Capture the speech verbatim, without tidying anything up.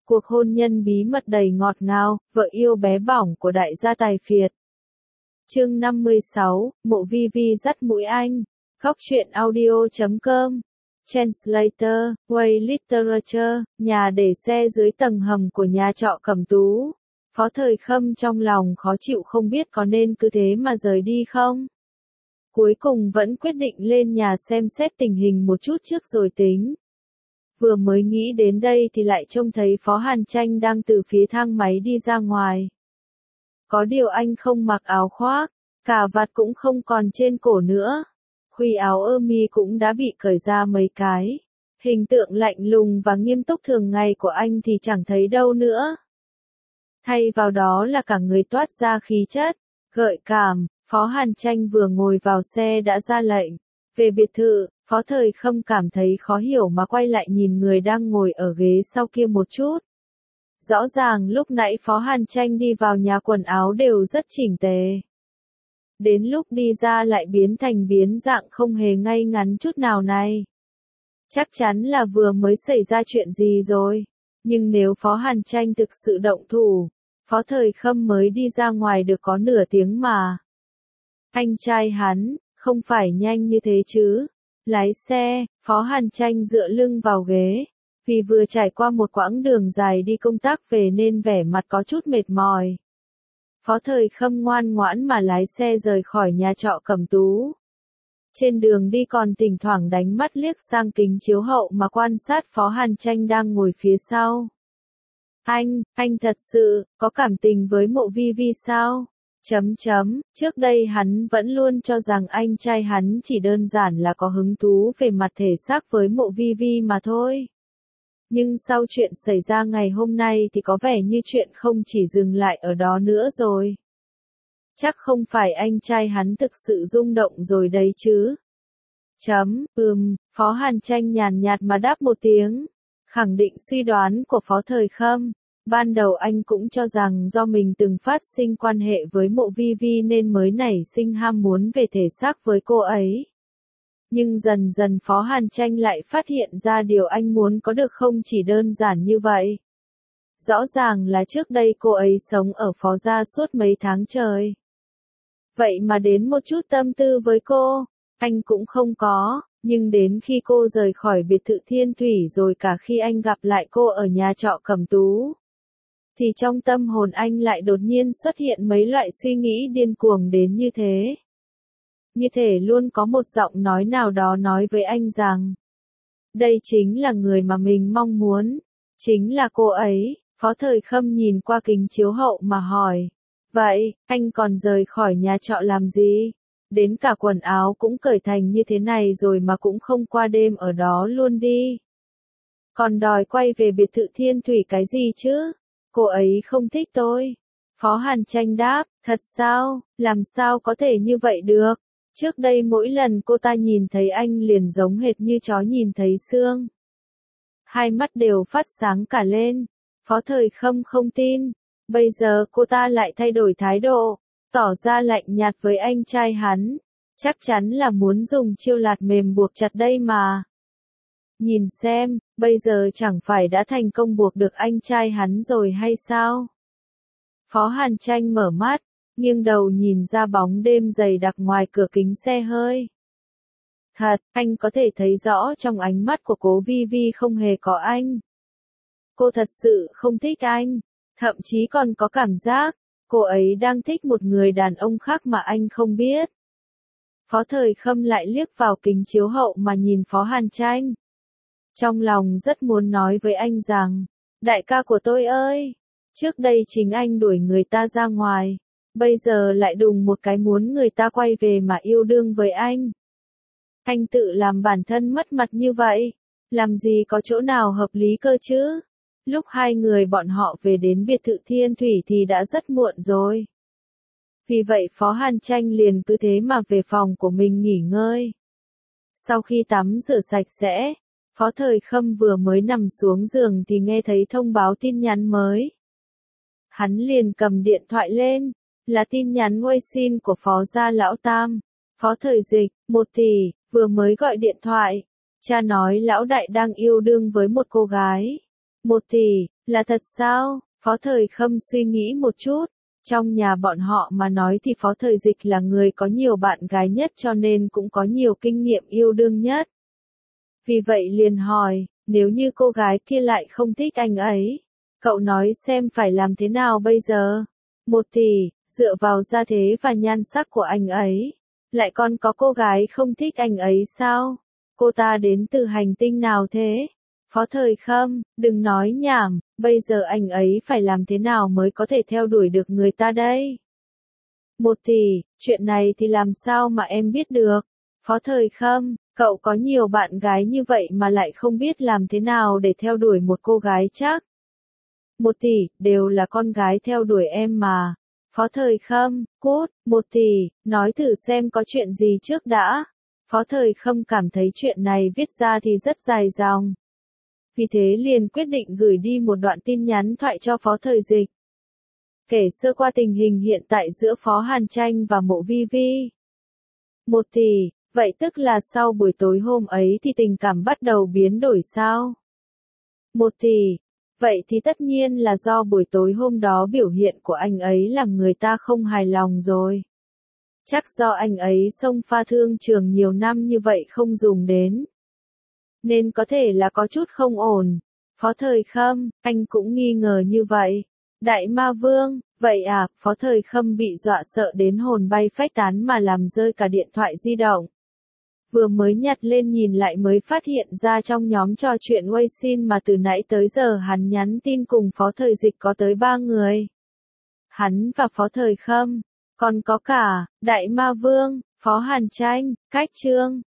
Cuộc hôn nhân bí mật đầy ngọt ngào, vợ yêu bé bỏng của đại gia tài phiệt. Chương năm mươi sáu, Mộ Vi Vi dắt mũi anh. Góc truyện audio chấm com. Translator, Way Literature, nhà để xe dưới tầng hầm của nhà trọ Cẩm Tú. Phó Thời Khâm trong lòng khó chịu không biết có nên cứ thế mà rời đi không. Cuối cùng vẫn quyết định lên nhà xem xét tình hình một chút trước rồi tính. Vừa mới nghĩ đến đây thì lại trông thấy Phó Hàn Tranh đang từ phía thang máy đi ra ngoài. Có điều anh không mặc áo khoác, cà vạt cũng không còn trên cổ nữa. Khuy áo ơ mi cũng đã bị cởi ra mấy cái. Hình tượng lạnh lùng và nghiêm túc thường ngày của anh thì chẳng thấy đâu nữa. Thay vào đó là cả người toát ra khí chất, gợi cảm. Phó Hàn Tranh vừa ngồi vào xe đã ra lệnh. Về biệt thự, Phó Thời Khâm cảm thấy khó hiểu mà quay lại nhìn người đang ngồi ở ghế sau kia một chút. Rõ ràng lúc nãy Phó Hàn Tranh đi vào nhà quần áo đều rất chỉnh tề. Đến lúc đi ra lại biến thành biến dạng không hề ngay ngắn chút nào này. Chắc chắn là vừa mới xảy ra chuyện gì rồi. Nhưng nếu Phó Hàn Tranh thực sự động thủ, Phó Thời Khâm mới đi ra ngoài được có nửa tiếng mà. Anh trai hắn, không phải nhanh như thế chứ. Lái xe, Phó Hàn Tranh dựa lưng vào ghế. Vì vừa trải qua một quãng đường dài đi công tác về nên vẻ mặt có chút mệt mỏi. Phó Thời Khâm ngoan ngoãn mà lái xe rời khỏi nhà trọ Cẩm Tú. Trên đường đi còn thỉnh thoảng đánh mắt liếc sang kính chiếu hậu mà quan sát Phó Hàn Tranh đang ngồi phía sau. Anh, anh thật sự, có cảm tình với Mộ Vi Vi sao? Chấm chấm, trước đây hắn vẫn luôn cho rằng anh trai hắn chỉ đơn giản là có hứng thú về mặt thể xác với Mộ Vi Vi mà thôi. Nhưng sau chuyện xảy ra ngày hôm nay thì có vẻ như chuyện không chỉ dừng lại ở đó nữa rồi. Chắc không phải anh trai hắn thực sự rung động rồi đấy chứ. Chấm, ừm, Phó Hàn Tranh nhàn nhạt mà đáp một tiếng, khẳng định suy đoán của Phó Thời Khâm. Ban đầu anh cũng cho rằng do mình từng phát sinh quan hệ với Mộ Vi Vi nên mới nảy sinh ham muốn về thể xác với cô ấy. Nhưng dần dần Phó Hàn Tranh lại phát hiện ra điều anh muốn có được không chỉ đơn giản như vậy. Rõ ràng là trước đây cô ấy sống ở Phó gia suốt mấy tháng trời. Vậy mà đến một chút tâm tư với cô, anh cũng không có, nhưng đến khi cô rời khỏi biệt thự Thiên Thủy rồi cả khi anh gặp lại cô ở nhà trọ Cẩm Tú, thì trong tâm hồn anh lại đột nhiên xuất hiện mấy loại suy nghĩ điên cuồng đến như thế. Như thể luôn có một giọng nói nào đó nói với anh rằng, đây chính là người mà mình mong muốn, chính là cô ấy. Phó Thời Khâm nhìn qua kính chiếu hậu mà hỏi, vậy, anh còn rời khỏi nhà trọ làm gì? Đến cả quần áo cũng cởi thành như thế này rồi mà cũng không qua đêm ở đó luôn đi. Còn đòi quay về biệt thự Thiên Thủy cái gì chứ? Cô ấy không thích tôi. Phó Hàn Tranh đáp, thật sao, làm sao có thể như vậy được? Trước đây mỗi lần cô ta nhìn thấy anh liền giống hệt như chó nhìn thấy xương. Hai mắt đều phát sáng cả lên. Phó Thời Khâm không tin. Bây giờ cô ta lại thay đổi thái độ, tỏ ra lạnh nhạt với anh trai hắn. Chắc chắn là muốn dùng chiêu lạt mềm buộc chặt đây mà. Nhìn xem, bây giờ chẳng phải đã thành công buộc được anh trai hắn rồi hay sao? Phó Hàn Tranh mở mắt, nghiêng đầu nhìn ra bóng đêm dày đặc ngoài cửa kính xe hơi. Thật, anh có thể thấy rõ trong ánh mắt của Cố Vi Vi không hề có anh. Cô thật sự không thích anh, thậm chí còn có cảm giác, cô ấy đang thích một người đàn ông khác mà anh không biết. Phó Thời Khâm lại liếc vào kính chiếu hậu mà nhìn Phó Hàn Tranh. Trong lòng rất muốn nói với anh rằng, đại ca của tôi ơi, trước đây chính anh đuổi người ta ra ngoài, bây giờ lại đùng một cái muốn người ta quay về mà yêu đương với anh. Anh tự làm bản thân mất mặt như vậy, làm gì có chỗ nào hợp lý cơ chứ? Lúc hai người bọn họ về đến biệt thự Thiên Thủy thì đã rất muộn rồi. Vì vậy Phó Hàn Tranh liền cứ thế mà về phòng của mình nghỉ ngơi. Sau khi tắm rửa sạch sẽ, Phó Thời Khâm vừa mới nằm xuống giường thì nghe thấy thông báo tin nhắn mới. Hắn liền cầm điện thoại lên, là tin nhắn Weixin của Phó gia lão tam. Phó Thời Dịch, một tỷ, vừa mới gọi điện thoại. Cha nói lão đại đang yêu đương với một cô gái. Một tỷ, là thật sao? Phó Thời Khâm suy nghĩ một chút. Trong nhà bọn họ mà nói thì Phó Thời Dịch là người có nhiều bạn gái nhất cho nên cũng có nhiều kinh nghiệm yêu đương nhất. Vì vậy liền hỏi, nếu như cô gái kia lại không thích anh ấy, cậu nói xem phải làm thế nào bây giờ? Một tỷ, dựa vào gia thế và nhan sắc của anh ấy, lại còn có cô gái không thích anh ấy sao? Cô ta đến từ hành tinh nào thế? Phó Thời Khâm, đừng nói nhảm, bây giờ anh ấy phải làm thế nào mới có thể theo đuổi được người ta đây? Một tỷ, chuyện này thì làm sao mà em biết được? Phó Thời Khâm, cậu có nhiều bạn gái như vậy mà lại không biết làm thế nào để theo đuổi một cô gái chắc? Một tỷ, đều là con gái theo đuổi em mà. Phó Thời Khâm, cút, một tỷ, nói thử xem có chuyện gì trước đã. Phó Thời Khâm cảm thấy chuyện này viết ra thì rất dài dòng. Vì thế liền quyết định gửi đi một đoạn tin nhắn thoại cho Phó Thời Dịch. Kể sơ qua tình hình hiện tại giữa Phó Hàn Tranh và Mộ Vi Vi. Một tỷ, vậy tức là sau buổi tối hôm ấy thì tình cảm bắt đầu biến đổi sao? Một tỷ, vậy thì tất nhiên là do buổi tối hôm đó biểu hiện của anh ấy làm người ta không hài lòng rồi. Chắc do anh ấy xông pha thương trường nhiều năm như vậy không dùng đến. Nên có thể là có chút không ổn. Phó Thời Khâm, anh cũng nghi ngờ như vậy. Đại Ma Vương, vậy à, Phó Thời Khâm bị dọa sợ đến hồn bay phách tán mà làm rơi cả điện thoại di động. Vừa mới nhặt lên nhìn lại mới phát hiện ra trong nhóm trò chuyện Weixin mà từ nãy tới giờ hắn nhắn tin cùng Phó Thời Dịch có tới ba người. Hắn và Phó Thời Khâm, còn có cả, Đại Ma Vương, Phó Hàn Tranh, Cách Trương,